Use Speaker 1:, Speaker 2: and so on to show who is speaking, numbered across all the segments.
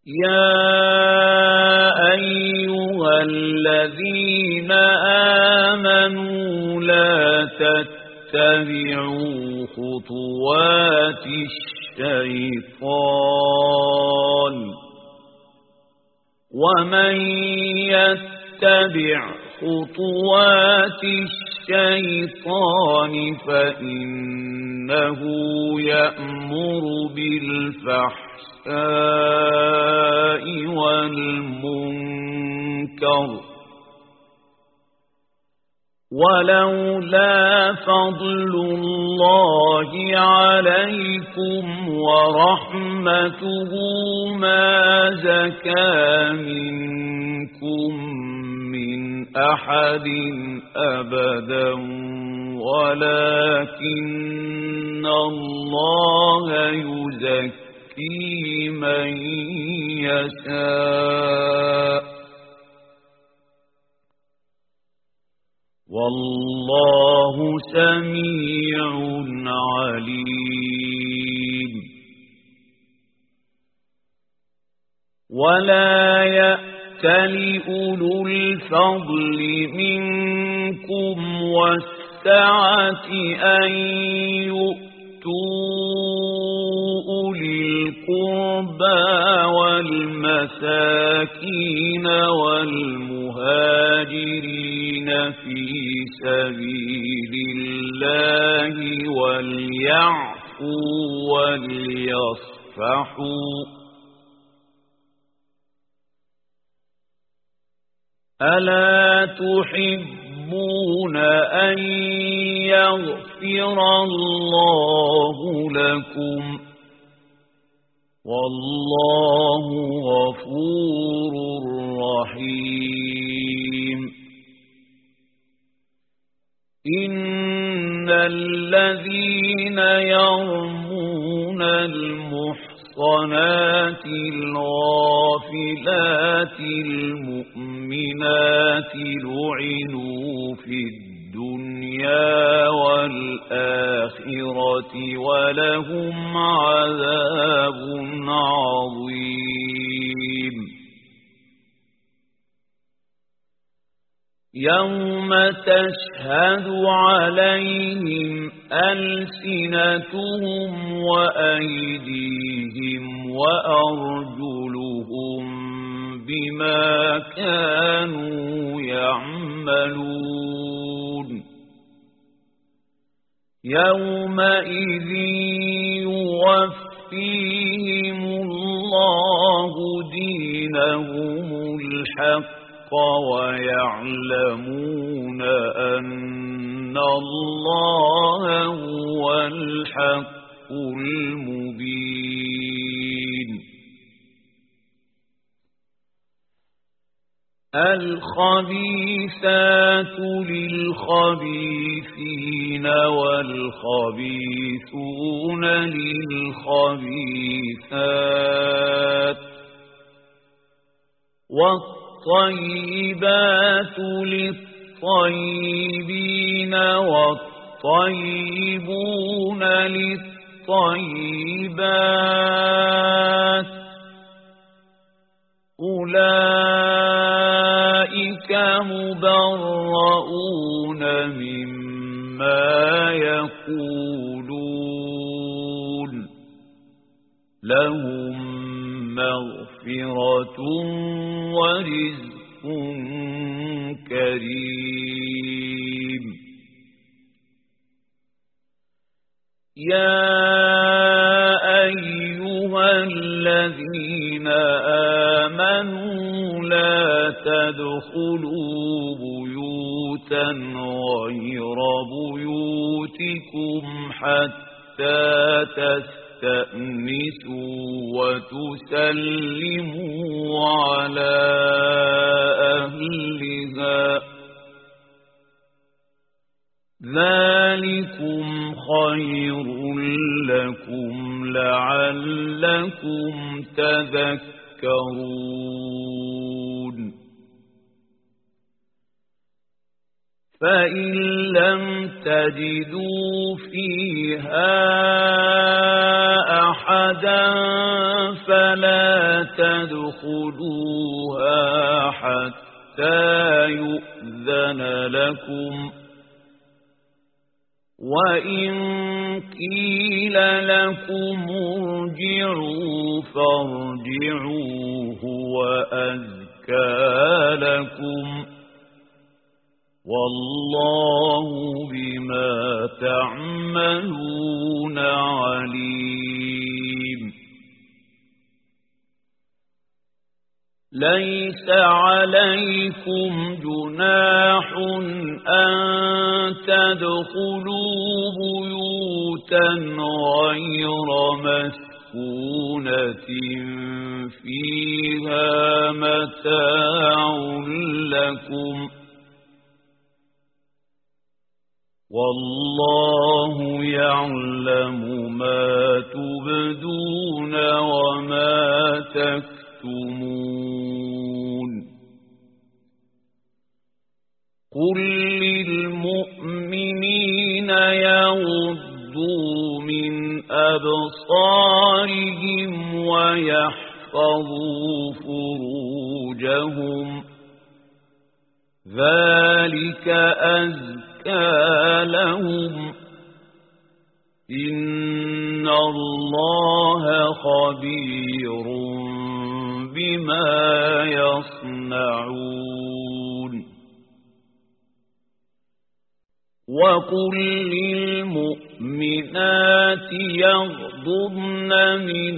Speaker 1: يا أيها الذين آمنوا لا تتبعوا خطوات الشيطان ومن يتبع خطوات الشيطان فإنه يأمر بالفحشاء والمنكر ولولا فضل الله عليكم ورحمته ما زكى منكم من أحد أبدا ولكن الله يزكي من يشاء والله سميع عليم ولا يأتل أولو الفضل منكم والسعة أن يؤتوا أولي القربى والمساكين والمهاجرين في سبيل الله وليعفوا وليصفحوا ألا تحبون أن يغفر الله لكم والله غفور رحيم إن الذين يرمون المحصنات الغافلات المؤمنات لعنوا في الدنيا والآخرة ولهم عذاب عظيم يوم تشهد عليهم ألسنتهم وأيديهم وأرجلهم بما كانوا يعملون يومئذ يوفيهم الله دينهم الحق ويعلمون أن الله هو الحق المبين الخبيثات للخبيثين والخبيثون للخبيثات والطيبات للطيبين والطيبون للطيبات أولئك مبرؤون مما يقولون لهم مغفرة ورزق كريم يا أيها الذين آمنوا لا تدخلوا بيوتا غير بيوتكم حتى تستأنسوا وتسلموا على أهلها ذلكم خير لكم لعلكم تذكرون فإن لم تجدوا فيها أحدا فلا تدخلوها حتى يؤذن لكم، وإن قيل لكم ارجعوا فارجعوا هو أزكى لكم، والله بما تعملون عليم. ليس عليكم جناح أن تدخلوا بيوتا غير مسكونة فيها متاع لكم، والله يعلم ما تبدون وما تكتمون. قل للمؤمنين يغضوا من أبصارهم ويحفظوا فروجهم، ذلك أزكى لهم، إن الله خبير بما يصنعون. وقل للمؤمنات يغضضن من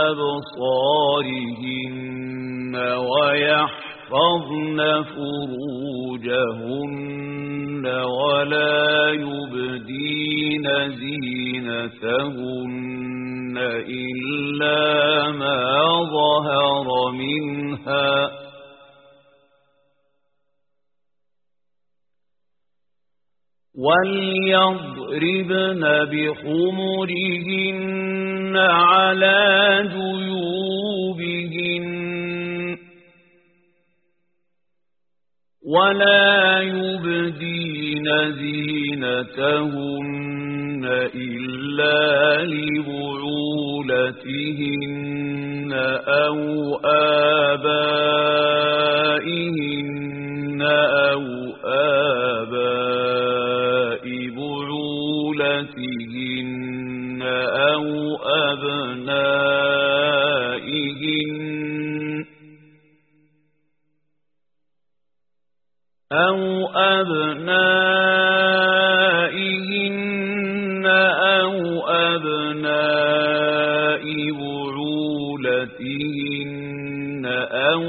Speaker 1: أبصارهن ويحفظن فروجهن ولا يبدين زينتهن إلا ما ظهر منها، وليضربن بخمرهن على جيوبهن ولا يبدين زينتهن إلا لبعولتهن أو آبائهن أو آباء بعولتهن أو أبنائهن أو أبناء بعولتهن أو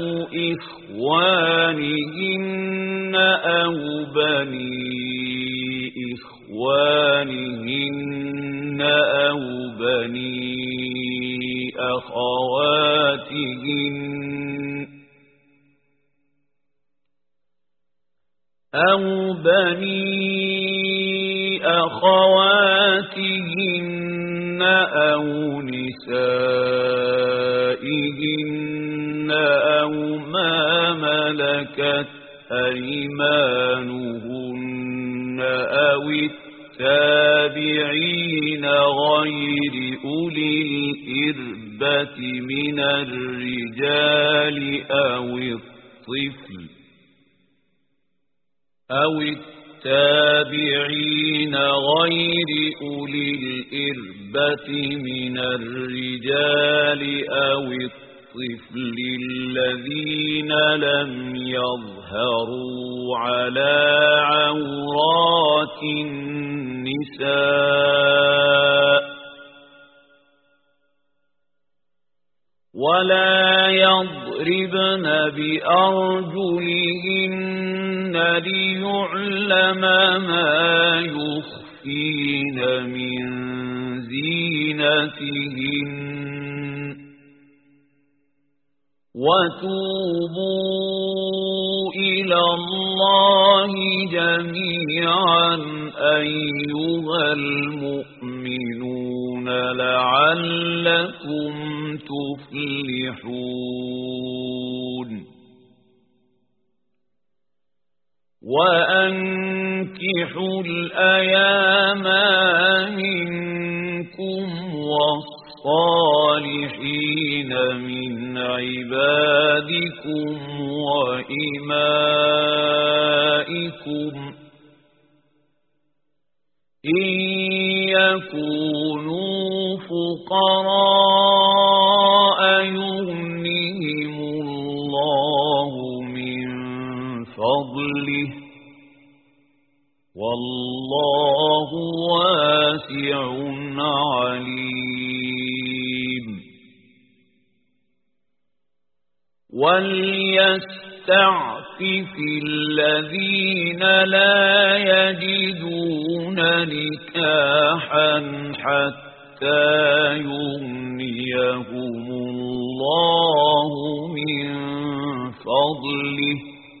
Speaker 1: إخوانهن أو بني إخوانهن أو بني أخواتهن أو نسائهن أو ما ملكت أيمانهن أو التابعين غير أولي الإربة من الرجال أو التابعين غير أولي الإربة من الرجال أو الطفل الذين لم يظهروا على عورات النساء، ولا يضربن بأرجلهن ليعلم ما يخفين من زينتهن، وتوبوا إلى الله جميعا أيها المؤمنون لعلكم تفلحون. وأنكحوا وَأَنكِحُوا الْأَيَامَ مِنكُمْ وَالصَّالِحِينَ مِنْ عِبَادِكُمْ وَإِمَائِكُمْ إِنْ يَكُونُوا فُقَرَاءَ يُغْنِهِمُ اللَّهُ مِنْ فَضْلِهِ وَاللَّهُ وَاسِعٌ عَلِيمٌ وَلْيَسْتَعْفِفِ الَّذِينَ لَا يَجِدُونَ نِكَاحًا حَتَّى يُغْنِيَهُمُ اللَّهُ مِنْ فَضْلِهِ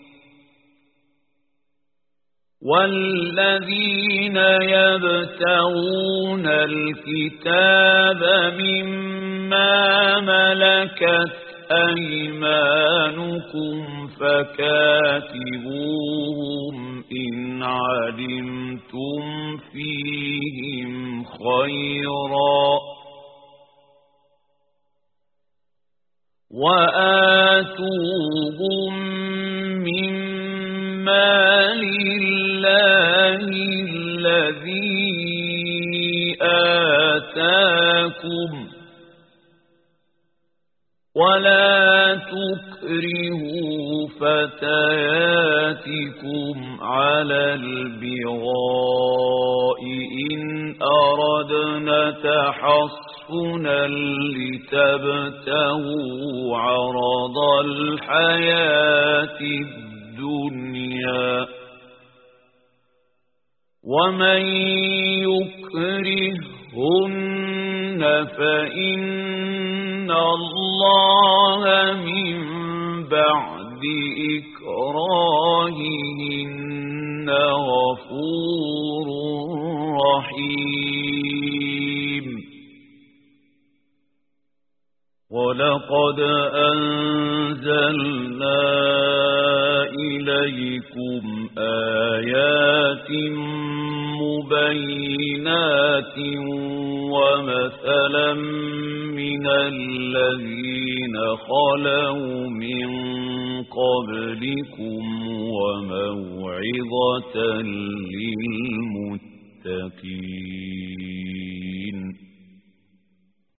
Speaker 1: وَالَّذِينَ يَبْتَغُونَ الْكِتَابَ مِمَّا مَلَكَتْ أَيْمَانُكُمْ فَكَاتِبُوهُمْ إِنْ عَلِمْتُمْ فِيهِمْ خَيْرًا وَآتُوهُمْ مِمَّا لِلَّهِ الَّذِي آتَاكُمْ وَلَا تُكْرِهُوا فَتَيَاتِكُمْ عَلَى الْبِغَاءِ إِنْ أَرَدْنَ تَحَصُّنًا لِتَبْتَغُوا عَرَضَ الْحَيَاةِ الدُّنْيَا وَمَنْ يُكْرِههُّنَّ فَإِنَّ اللَّهَ مِنْ بَعْدِ إِكْرَاهِهِنَّ غَفُورٌ رَحِيمٌ وَلَقَدْ أَنزَلْنَا إِلَيْكُمْ آيَاتٍ مُبَيِّنَاتٍ وَمَثَلًا مِنَ الَّذِينَ خَلَوْا مِنْ قَبْلِكُمْ وَمَوْعِظَةً لِلْمُتَّقِينَ